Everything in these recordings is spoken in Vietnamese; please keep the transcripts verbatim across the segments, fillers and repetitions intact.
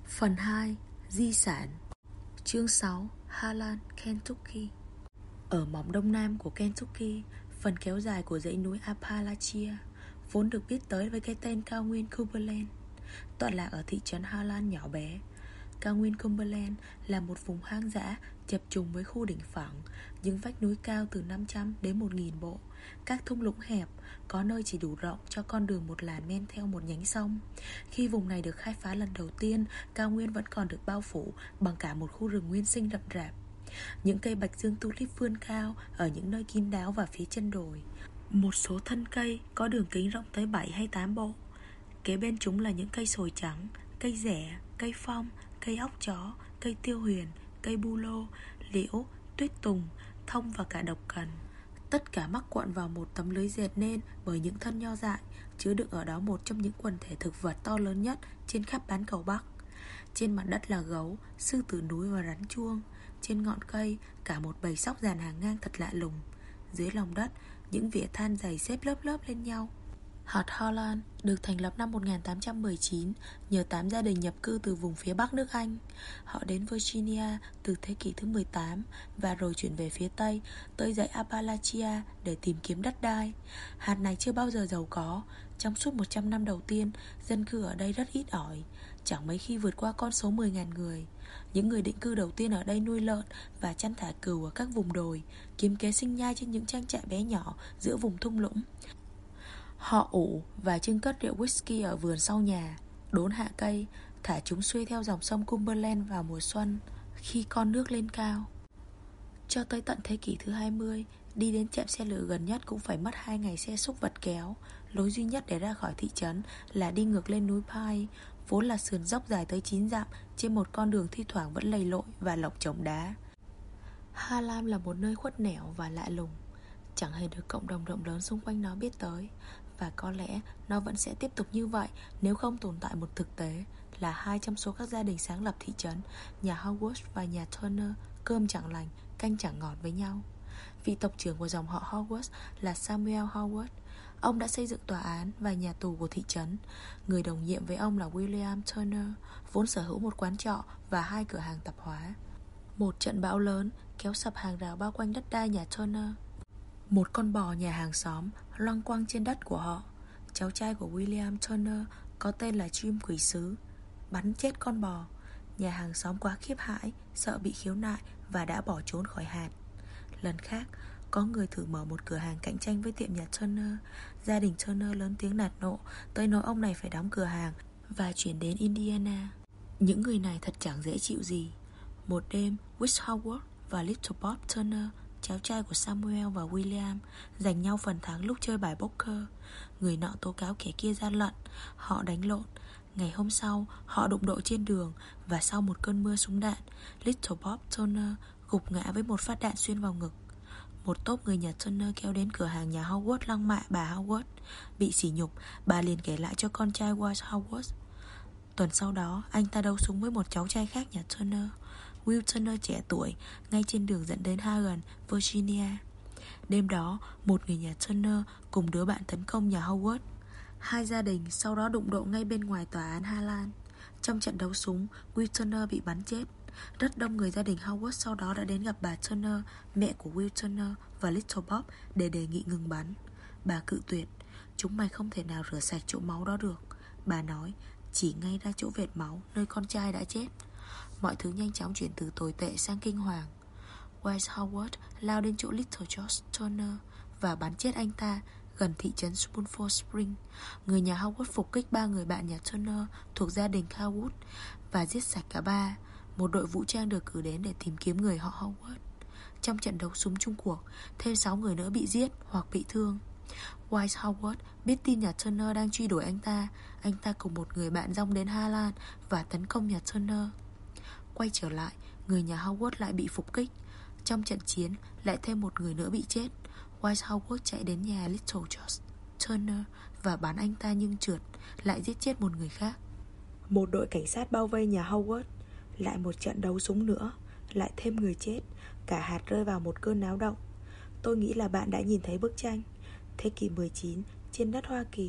Phần hai. Di sản. Chương sáu. Harlan, Kentucky. Ở mỏm đông nam của Kentucky, phần kéo dài của dãy núi Appalachia, vốn được biết tới với cái tên cao nguyên Cumberland, tọa lạc ở thị trấn Harlan nhỏ bé. Cao nguyên Cumberland là một vùng hoang dã chập trùng với khu đỉnh phẳng, những vách núi cao từ năm trăm đến một nghìn bộ, các thung lũng hẹp, có nơi chỉ đủ rộng cho con đường một làn men theo một nhánh sông. Khi vùng này được khai phá lần đầu tiên, cao nguyên vẫn còn được bao phủ bằng cả một khu rừng nguyên sinh rậm rạp. Những cây bạch dương tulip vươn cao ở những nơi kín đáo và phía chân đồi. Một số thân cây có đường kính rộng tới bảy hay tám bộ. Kế bên chúng là những cây sồi trắng, cây rẻ, cây phong, cây óc chó, cây tiêu huyền, cây bu lô, liễu, tuyết tùng, thông và cả độc cần. Tất cả mắc cuộn vào một tấm lưới dệt nên bởi những thân nho dại, chứa đựng ở đó một trong những quần thể thực vật to lớn nhất trên khắp bán cầu Bắc. Trên mặt đất là gấu, sư tử núi và rắn chuông. Trên ngọn cây, cả một bầy sóc dàn hàng ngang thật lạ lùng. Dưới lòng đất, những vỉa than dày xếp lớp lớp lên nhau. Hạt Harlan được thành lập năm một nghìn tám trăm mười chín nhờ tám gia đình nhập cư từ vùng phía Bắc nước Anh. Họ đến Virginia từ thế kỷ thứ mười tám và rồi chuyển về phía Tây tới dãy Appalachia để tìm kiếm đất đai. Hạt này chưa bao giờ giàu có. Trong suốt một trăm năm đầu tiên, dân cư ở đây rất ít ỏi, chẳng mấy khi vượt qua con số mười nghìn người. Những người định cư đầu tiên ở đây nuôi lợn và chăn thả cừu ở các vùng đồi, kiếm kế sinh nhai trên những trang trại bé nhỏ giữa vùng thung lũng. Họ ủ và trưng cất rượu whisky ở vườn sau nhà, đốn hạ cây, thả chúng xuôi theo dòng sông Cumberland vào mùa xuân khi con nước lên cao. Cho tới tận thế kỷ thứ hai mươi, đi đến trạm xe lửa gần nhất cũng phải mất hai ngày xe xúc vật kéo. Lối duy nhất để ra khỏi thị trấn là đi ngược lên núi Pine, vốn là sườn dốc dài tới chín dặm trên một con đường thi thoảng vẫn lầy lội và lọc trống đá. Harlan là một nơi khuất nẻo và lạ lùng, chẳng hề được cộng đồng rộng lớn xung quanh nó biết tới. Và có lẽ nó vẫn sẽ tiếp tục như vậy nếu không tồn tại một thực tế là hai trong số các gia đình sáng lập thị trấn, nhà Howard và nhà Turner, cơm chẳng lành, canh chẳng ngọt với nhau. Vị tộc trưởng của dòng họ Howard là Samuel Howard. Ông đã xây dựng tòa án và nhà tù của thị trấn. Người đồng nhiệm với ông là William Turner, vốn sở hữu một quán trọ và hai cửa hàng tạp hóa. Một trận bão lớn kéo sập hàng rào bao quanh đất đai nhà Turner. Một con bò nhà hàng xóm loanh quanh trên đất của họ. Cháu trai của William Turner có tên là Jim Quỷ Sứ bắn chết con bò. Nhà hàng xóm quá khiếp hãi, sợ bị khiếu nại và đã bỏ trốn khỏi hạt. Lần khác, có người thử mở một cửa hàng cạnh tranh với tiệm nhà Turner. Gia đình Turner lớn tiếng nạt nộ tới nỗi ông này phải đóng cửa hàng và chuyển đến Indiana. Những người này thật chẳng dễ chịu gì. Một đêm, Wis Howard và Little Bob Turner, cháu trai của Samuel và William, giành nhau phần thắng lúc chơi bài poker. Người nọ tố cáo kẻ kia gian lận. Họ đánh lộn. Ngày hôm sau, họ đụng độ trên đường. Và sau một cơn mưa súng đạn, Little Bob Turner gục ngã với một phát đạn xuyên vào ngực. Một tốp người nhà Turner kéo đến cửa hàng nhà Howard lăng mạ bà Howard. Bị sỉ nhục, bà liền kể lại cho con trai Wise Howard. Tuần sau đó, anh ta đấu súng với một cháu trai khác nhà Turner, Will Turner trẻ tuổi, ngay trên đường dẫn đến Hagen, Virginia. Đêm đó, một người nhà Turner cùng đứa bạn tấn công nhà Howard. Hai gia đình sau đó đụng độ ngay bên ngoài tòa án Harlan. Trong trận đấu súng, Will Turner bị bắn chết. Rất đông người gia đình Howard sau đó đã đến gặp bà Turner, mẹ của Will Turner và Little Bob, để đề nghị ngừng bắn. Bà cự tuyệt. Chúng mày không thể nào rửa sạch chỗ máu đó được, bà nói, chỉ ngay ra chỗ vệt máu nơi con trai đã chết. Mọi thứ nhanh chóng chuyển từ tồi tệ sang kinh hoàng. Wise Howard lao đến chỗ Little George Turner và bắn chết anh ta gần thị trấn Spoonful Spring. Người nhà Howard phục kích ba người bạn nhà Turner thuộc gia đình Howard và giết sạch cả ba. Một đội vũ trang được cử đến để tìm kiếm người họ Howard. Trong trận đấu súng chung cuộc, thêm sáu người nữa bị giết hoặc bị thương. Wise Howard biết tin nhà Turner đang truy đuổi anh ta. Anh ta cùng một người bạn dong đến Harlan và tấn công nhà Turner. Quay trở lại, người nhà Howard lại bị phục kích. Trong trận chiến, lại thêm một người nữa bị chết. Wise Howard chạy đến nhà Little George Turner và bắn anh ta nhưng trượt, lại giết chết một người khác. Một đội cảnh sát bao vây nhà Howard. Lại một trận đấu súng nữa, lại thêm người chết. Cả hạt rơi vào một cơn náo động. Tôi nghĩ là bạn đã nhìn thấy bức tranh. Thế kỷ mười chín, trên đất Hoa Kỳ,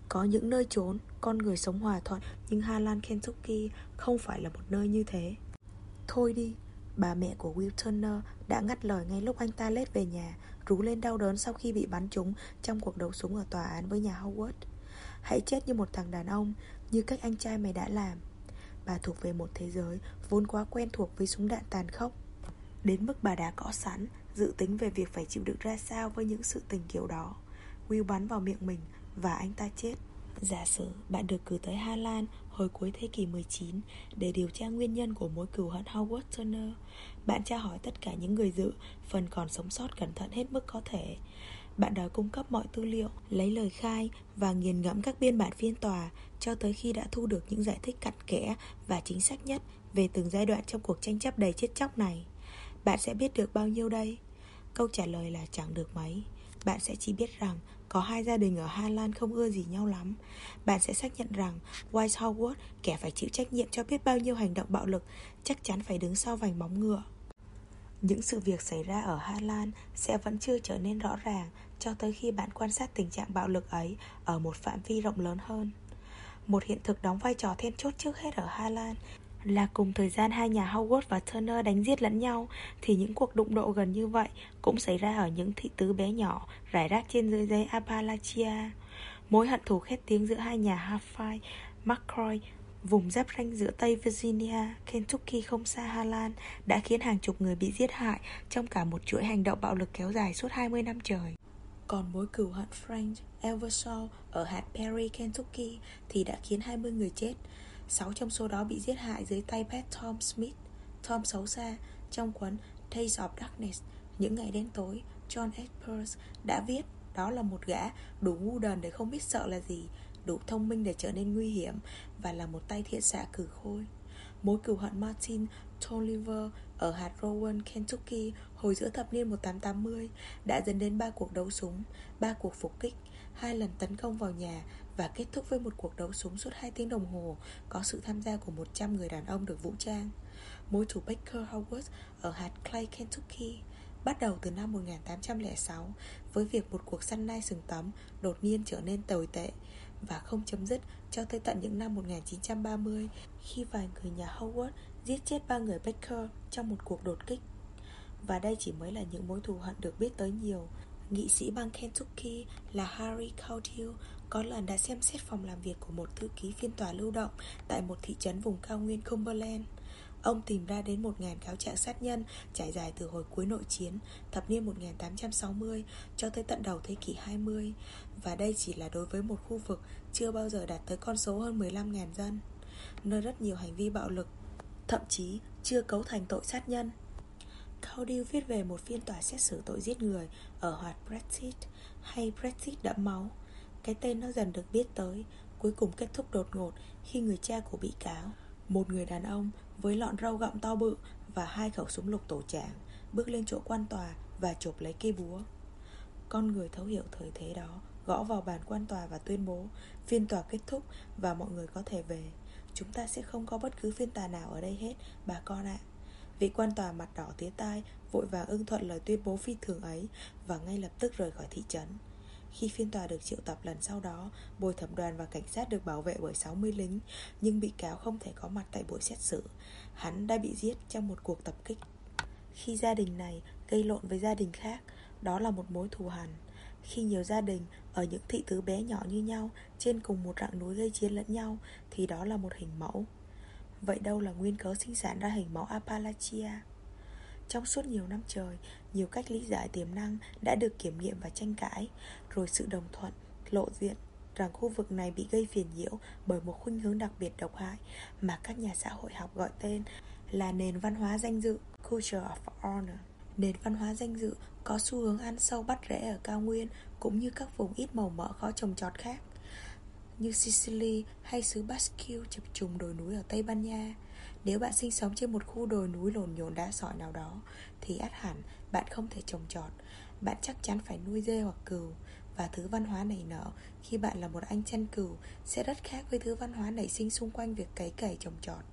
Có những nơi chốn con người sống hòa thuận, nhưng Highland Kentucky không phải là một nơi như thế. Thôi đi, bà mẹ của Will Turner đã ngắt lời ngay lúc anh ta lết về nhà, rú lên đau đớn sau khi bị bắn trúng trong cuộc đấu súng ở tòa án với nhà Howard. Hãy chết như một thằng đàn ông, như cách anh trai mày đã làm. Bà thuộc về một thế giới vốn quá quen thuộc với súng đạn tàn khốc, đến mức bà đã có sẵn dự tính về việc phải chịu đựng ra sao với những sự tình kiểu đó. Will bắn vào miệng mình và anh ta chết. Giả sử bạn được cử tới Hà Lan hồi cuối thế kỷ mười chín để điều tra nguyên nhân của mối cừu hận Howard Turner, bạn tra hỏi tất cả những người dự, phần còn sống sót cẩn thận hết mức có thể. Bạn đòi cung cấp mọi tư liệu, lấy lời khai và nghiền ngẫm các biên bản phiên tòa cho tới khi đã thu được những giải thích cặn kẽ và chính xác nhất về từng giai đoạn trong cuộc tranh chấp đầy chết chóc này. Bạn sẽ biết được bao nhiêu đây? Câu trả lời là chẳng được mấy. Bạn sẽ chỉ biết rằng có hai gia đình ở Hà Lan không ưa gì nhau lắm. Bạn sẽ xác nhận rằng Wise Howard, kẻ phải chịu trách nhiệm cho biết bao nhiêu hành động bạo lực, chắc chắn phải đứng sau vành móng ngựa. Những sự việc xảy ra ở Hà Lan sẽ vẫn chưa trở nên rõ ràng cho tới khi bạn quan sát tình trạng bạo lực ấy ở một phạm vi rộng lớn hơn. Một hiện thực đóng vai trò then chốt trước hết ở Hà Lan là cùng thời gian hai nhà Howard và Turner đánh giết lẫn nhau, thì những cuộc đụng độ gần như vậy cũng xảy ra ở những thị tứ bé nhỏ rải rác trên dưới dãy Appalachia. Mối hận thù khét tiếng giữa hai nhà Hafai, McCoy, vùng giáp ranh giữa Tây Virginia, Kentucky không xa Hà Lan, đã khiến hàng chục người bị giết hại trong cả một chuỗi hành động bạo lực kéo dài suốt hai mươi năm trời. Còn mối cừu hận Frank Eversole ở hạt Perry, Kentucky thì đã khiến hai mươi người chết. Sáu trong số đó bị giết hại dưới tay Pat Tom Smith, Tom xấu xa, trong cuốn Days of Darkness, những ngày đen tối. John Edwards đã viết đó là một gã đủ ngu đần để không biết sợ là gì, đủ thông minh để trở nên nguy hiểm, và là một tay thiện xạ cừ khôi. Mối cừu hận Martin Tolliver ở hạt Rowan, Kentucky hồi giữa thập niên một nghìn tám trăm tám mươi đã dẫn đến ba cuộc đấu súng, ba cuộc phục kích, hai lần tấn công vào nhà và kết thúc với một cuộc đấu súng suốt hai tiếng đồng hồ có sự tham gia của một trăm người đàn ông được vũ trang. Mối thù Baker Howard ở hạt Clay, Kentucky bắt đầu từ năm một nghìn tám trăm lẻ sáu với việc một cuộc săn nai sừng tấm đột nhiên trở nên tồi tệ và không chấm dứt cho tới tận những năm một nghìn chín trăm ba mươi, khi vài người nhà Howard giết chết ba người Baker trong một cuộc đột kích. Và đây chỉ mới là những mối thù hận được biết tới nhiều. Nghị sĩ bang Kentucky là Harry Caudill có lần đã xem xét phòng làm việc của một thư ký phiên tòa lưu động tại một thị trấn vùng cao nguyên Cumberland. Ông tìm ra đến một nghìn cáo trạng sát nhân trải dài từ hồi cuối nội chiến thập niên một nghìn tám trăm sáu mươi cho tới tận đầu thế kỷ hai mươi. Và đây chỉ là đối với một khu vực chưa bao giờ đạt tới con số hơn mười lăm nghìn dân, nơi rất nhiều hành vi bạo lực thậm chí chưa cấu thành tội sát nhân. Caudill viết về một phiên tòa xét xử tội giết người ở hạt Brexit, hay Brexit đẫm máu. Cái tên nó dần được biết tới, cuối cùng kết thúc đột ngột khi người cha của bị cáo, một người đàn ông với lọn râu gọng to bự và hai khẩu súng lục tổ tràng, bước lên chỗ quan tòa và chộp lấy cây búa. Con người thấu hiểu thời thế đó gõ vào bàn quan tòa và tuyên bố phiên tòa kết thúc và mọi người có thể về. Chúng ta sẽ không có bất cứ phiên tòa nào ở đây hết, bà con ạ. Vị quan tòa mặt đỏ tía tai vội vàng ưng thuận lời tuyên bố phi thường ấy và ngay lập tức rời khỏi thị trấn. Khi phiên tòa được triệu tập lần sau đó, bồi thẩm đoàn và cảnh sát được bảo vệ bởi sáu mươi lính, nhưng bị cáo không thể có mặt tại buổi xét xử. Hắn đã bị giết trong một cuộc tập kích. Khi gia đình này gây lộn với gia đình khác, đó là một mối thù hằn. Khi nhiều gia đình ở những thị tứ bé nhỏ như nhau trên cùng một rặng núi gây chiến lẫn nhau, thì đó là một hình mẫu. Vậy đâu là nguyên cớ sinh sản ra hình mẫu Appalachia? Trong suốt nhiều năm trời, nhiều cách lý giải tiềm năng đã được kiểm nghiệm và tranh cãi, rồi sự đồng thuận lộ diện rằng khu vực này bị gây phiền nhiễu bởi một khuynh hướng đặc biệt độc hại mà các nhà xã hội học gọi tên là nền văn hóa danh dự, Culture of Honor. Nền văn hóa danh dự có xu hướng ăn sâu bắt rễ ở cao nguyên cũng như các vùng ít màu mỡ khó trồng trọt khác, như Sicily hay xứ Basque chập trùng đồi núi ở Tây Ban Nha. Nếu bạn sinh sống trên một khu đồi núi lồn nhồn đá sỏi nào đó, thì ắt hẳn bạn không thể trồng trọt. Bạn chắc chắn phải nuôi dê hoặc cừu. Và thứ văn hóa nảy nở khi bạn là một anh chăn cừu sẽ rất khác với thứ văn hóa nảy sinh xung quanh việc cấy cày trồng trọt.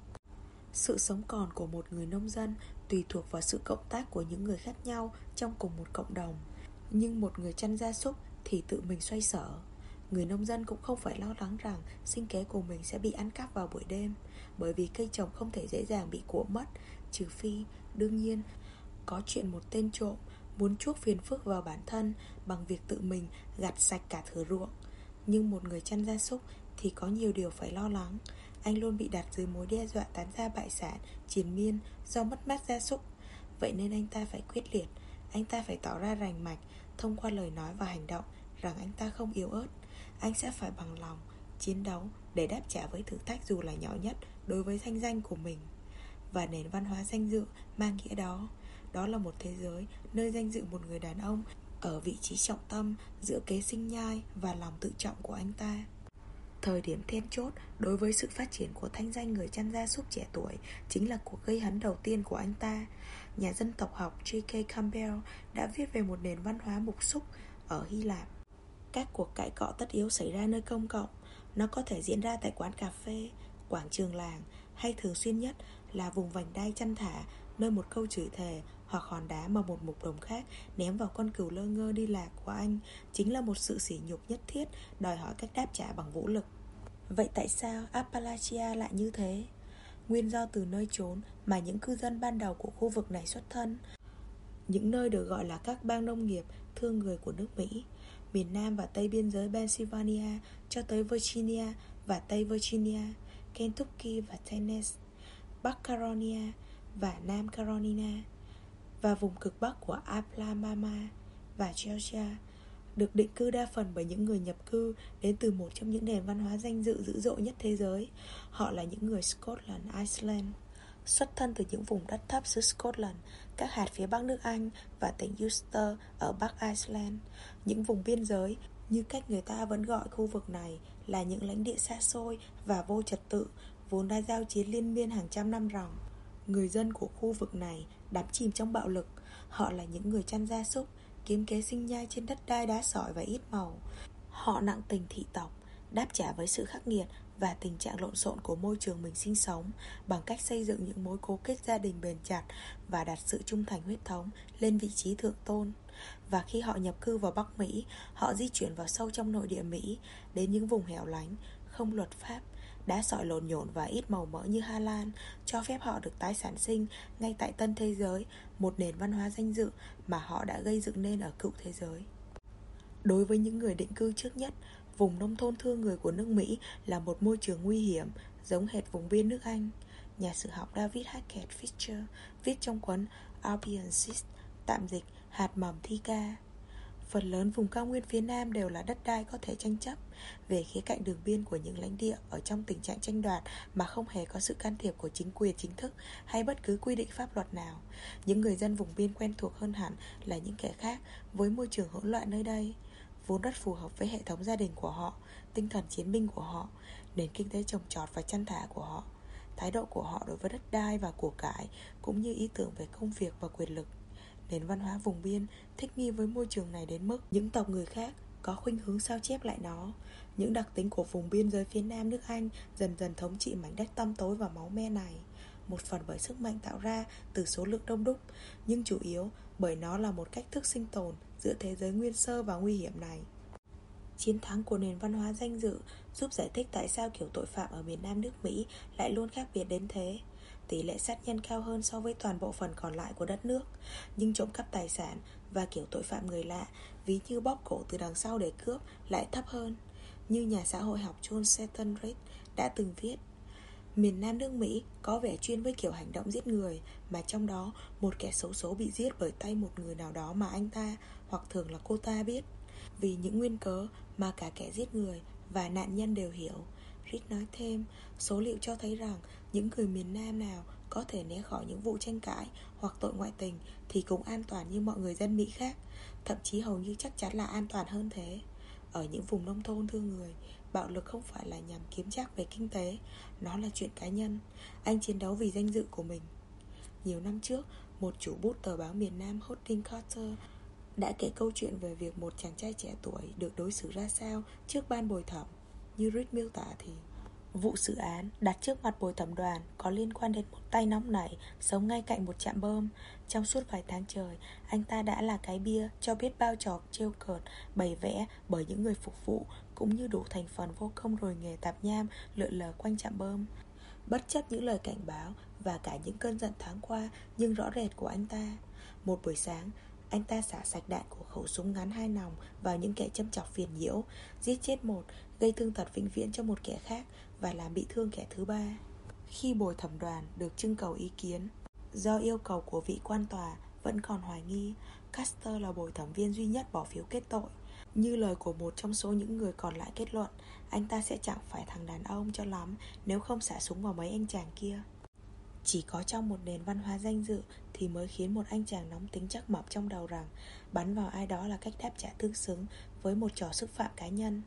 Sự sống còn của một người nông dân tùy thuộc vào sự cộng tác của những người khác nhau trong cùng một cộng đồng. Nhưng một người chăn gia súc thì tự mình xoay sở. Người nông dân cũng không phải lo lắng rằng sinh kế của mình sẽ bị ăn cắp vào buổi đêm, bởi vì cây trồng không thể dễ dàng bị của mất, trừ phi, đương nhiên, có chuyện một tên trộm muốn chuốc phiền phức vào bản thân bằng việc tự mình gặt sạch cả thửa ruộng. Nhưng một người chăn gia súc thì có nhiều điều phải lo lắng. Anh luôn bị đặt dưới mối đe dọa tán gia bại sản, triền miên do mất mát gia súc. Vậy nên anh ta phải quyết liệt. Anh ta phải tỏ ra rành mạch thông qua lời nói và hành động rằng anh ta không yếu ớt. Anh sẽ phải bằng lòng chiến đấu để đáp trả với thử thách dù là nhỏ nhất đối với thanh danh của mình. Và nền văn hóa danh dự mang nghĩa đó. Đó là một thế giới nơi danh dự một người đàn ông ở vị trí trọng tâm giữa kế sinh nhai và lòng tự trọng của anh ta. Thời điểm then chốt đối với sự phát triển của thanh danh người chăn gia súc trẻ tuổi chính là cuộc gây hấn đầu tiên của anh ta. Nhà dân tộc học J K Campbell đã viết về một nền văn hóa mục súc ở Hy Lạp. Các cuộc cãi cọ tất yếu xảy ra nơi công cộng. Nó có thể diễn ra tại quán cà phê, quảng trường làng, hay thường xuyên nhất là vùng vành đai chăn thả, nơi một câu chửi thề hoặc hòn đá mà một mục đồng khác ném vào con cừu lơ ngơ đi lạc của anh chính là một sự sỉ nhục nhất thiết, đòi hỏi cách đáp trả bằng vũ lực. Vậy tại sao Appalachia lại như thế? Nguyên do từ nơi chốn mà những cư dân ban đầu của khu vực này xuất thân, những nơi được gọi là các bang nông nghiệp thương người của nước Mỹ, miền Nam và Tây biên giới Pennsylvania cho tới Virginia và Tây Virginia, Kentucky và Tennessee, Bắc Carolina và Nam Carolina, và vùng cực Bắc của Alabama và Georgia, được định cư đa phần bởi những người nhập cư đến từ một trong những nền văn hóa danh dự dữ dội nhất thế giới. Họ là những người Scotland, Iceland. Xuất thân từ những vùng đất thấp xứ Scotland, các hạt phía bắc nước Anh và tỉnh Ulster ở Bắc Iceland. Những vùng biên giới, như cách người ta vẫn gọi khu vực này, là những lãnh địa xa xôi và vô trật tự, vốn đã giao chiến liên miên hàng trăm năm ròng. Người dân của khu vực này đắm chìm trong bạo lực. Họ là những người chăn gia súc, kiếm kế sinh nhai trên đất đai đá sỏi và ít màu. Họ nặng tình thị tộc, đáp trả với sự khắc nghiệt và tình trạng lộn xộn của môi trường mình sinh sống bằng cách xây dựng những mối cố kết gia đình bền chặt và đặt sự trung thành huyết thống lên vị trí thượng tôn. Và khi họ nhập cư vào Bắc Mỹ, họ di chuyển vào sâu trong nội địa Mỹ, đến những vùng hẻo lánh, không luật pháp, đá sỏi lộn nhộn và ít màu mỡ như Hà Lan, cho phép họ được tái sản sinh ngay tại tân thế giới, một nền văn hóa danh dự mà họ đã gây dựng nên ở cựu thế giới. Đối với những người định cư trước nhất, vùng nông thôn thương người của nước Mỹ là một môi trường nguy hiểm, giống hệt vùng biên nước Anh. Nhà sử học David Hackett Fischer viết trong cuốn Urban Seeds, tạm dịch hạt mầm thi ca. Phần lớn vùng cao nguyên phía Nam đều là đất đai có thể tranh chấp về khía cạnh đường biên của những lãnh địa ở trong tình trạng tranh đoạt mà không hề có sự can thiệp của chính quyền chính thức hay bất cứ quy định pháp luật nào. Những người dân vùng biên quen thuộc hơn hẳn là những kẻ khác với môi trường hỗn loạn nơi đây, vốn rất phù hợp với hệ thống gia đình của họ, tinh thần chiến binh của họ, nền kinh tế trồng trọt và chăn thả của họ, thái độ của họ đối với đất đai và của cải, cũng như ý tưởng về công việc và quyền lực. Nền văn hóa vùng biên thích nghi với môi trường này đến mức những tộc người khác có khuynh hướng sao chép lại nó. Những đặc tính của vùng biên giới phía Nam nước Anh dần dần thống trị mảnh đất tăm tối và máu me này, một phần bởi sức mạnh tạo ra từ số lượng đông đúc, nhưng chủ yếu bởi nó là một cách thức sinh tồn giữa thế giới nguyên sơ và nguy hiểm này. Chiến thắng của nền văn hóa danh dự giúp giải thích tại sao kiểu tội phạm ở miền Nam nước Mỹ lại luôn khác biệt đến thế. Tỷ lệ sát nhân cao hơn so với toàn bộ phần còn lại của đất nước, nhưng trộm cắp tài sản và kiểu tội phạm người lạ, ví như bóp cổ từ đằng sau để cướp, lại thấp hơn. Như nhà xã hội học John Seton Reed đã từng viết, miền Nam nước Mỹ có vẻ chuyên với kiểu hành động giết người, mà trong đó một kẻ xấu số bị giết bởi tay một người nào đó mà anh ta, hoặc thường là cô ta biết, vì những nguyên cớ mà cả kẻ giết người và nạn nhân đều hiểu. Reed nói thêm, số liệu cho thấy rằng những người miền Nam nào có thể né khỏi những vụ tranh cãi hoặc tội ngoại tình thì cũng an toàn như mọi người dân Mỹ khác, thậm chí hầu như chắc chắn là an toàn hơn thế. Ở những vùng nông thôn thương người, bạo lực không phải là nhằm kiếm trác về kinh tế, nó là chuyện cá nhân. Anh chiến đấu vì danh dự của mình. Nhiều năm trước, một chủ bút tờ báo miền Nam Hostin Carter đã kể câu chuyện về việc một chàng trai trẻ tuổi được đối xử ra sao trước ban bồi thẩm. Như Reed miêu tả thì Vụ xử án đặt trước mặt bồi thẩm đoàn có liên quan đến một tay nóng nảy sống ngay cạnh một trạm bơm. Trong suốt vài tháng trời, anh ta đã là cái bia cho biết bao trò trêu cợt, bày vẽ bởi những người phục vụ, cũng như đủ thành phần vô công rồi nghề tạp nham lượn lờ quanh trạm bơm. Bất chấp những lời cảnh báo và cả những cơn giận thoáng qua nhưng rõ rệt của anh ta, một buổi sáng, anh ta xả sạch đạn của khẩu súng ngắn hai nòng vào những kẻ châm chọc phiền nhiễu, giết chết một, gây thương tật vĩnh viễn cho một kẻ khác và làm bị thương kẻ thứ ba. Khi bồi thẩm đoàn được trưng cầu ý kiến, do yêu cầu của vị quan tòa vẫn còn hoài nghi, Custer là bồi thẩm viên duy nhất bỏ phiếu kết tội. Như lời của một trong số những người còn lại kết luận, anh ta sẽ chẳng phải thằng đàn ông cho lắm nếu không xả súng vào mấy anh chàng kia. Chỉ có trong một nền văn hóa danh dự thì mới khiến một anh chàng nóng tính chắc mập trong đầu rằng bắn vào ai đó là cách đáp trả tương xứng với một trò xúc phạm cá nhân.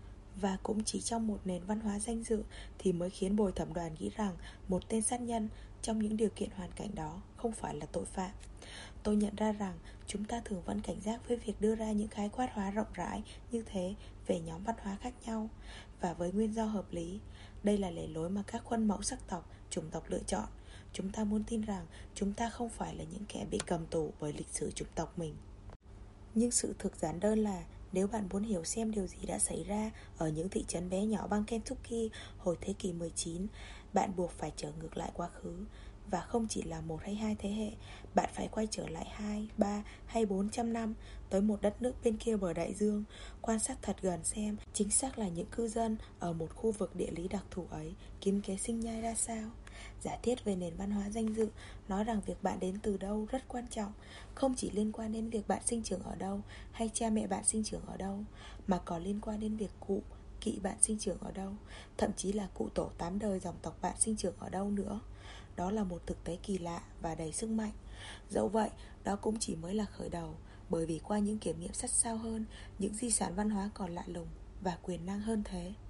Và cũng chỉ trong một nền văn hóa danh dự thì mới khiến bồi thẩm đoàn nghĩ rằng một tên sát nhân trong những điều kiện hoàn cảnh đó không phải là tội phạm. Tôi nhận ra rằng chúng ta thường vẫn cảnh giác với việc đưa ra những khái quát hóa rộng rãi như thế về nhóm văn hóa khác nhau, và với nguyên do hợp lý. Đây là lề lối mà các khuôn mẫu sắc tộc, chủng tộc lựa chọn. Chúng ta muốn tin rằng chúng ta không phải là những kẻ bị cầm tù bởi lịch sử chủng tộc mình. Nhưng sự thực giản đơn là nếu bạn muốn hiểu xem điều gì đã xảy ra ở những thị trấn bé nhỏ bang Kentucky hồi thế kỷ mười chín, bạn buộc phải trở ngược lại quá khứ. Và không chỉ là một hay hai thế hệ, bạn phải quay trở lại hai, ba hay bốn trăm năm tới một đất nước bên kia bờ đại dương, quan sát thật gần xem chính xác là những cư dân ở một khu vực địa lý đặc thù ấy kiếm kế sinh nhai ra sao. Giả thiết về nền văn hóa danh dự nói rằng việc bạn đến từ đâu rất quan trọng, không chỉ liên quan đến việc bạn sinh trưởng ở đâu hay cha mẹ bạn sinh trưởng ở đâu, mà còn liên quan đến việc cụ, kỵ bạn sinh trưởng ở đâu, thậm chí là cụ tổ tám đời dòng tộc bạn sinh trưởng ở đâu nữa. Đó là một thực tế kỳ lạ và đầy sức mạnh. Dẫu vậy, đó cũng chỉ mới là khởi đầu, bởi vì qua những kiểm nghiệm sát sao hơn, những di sản văn hóa còn lạ lùng và quyền năng hơn thế.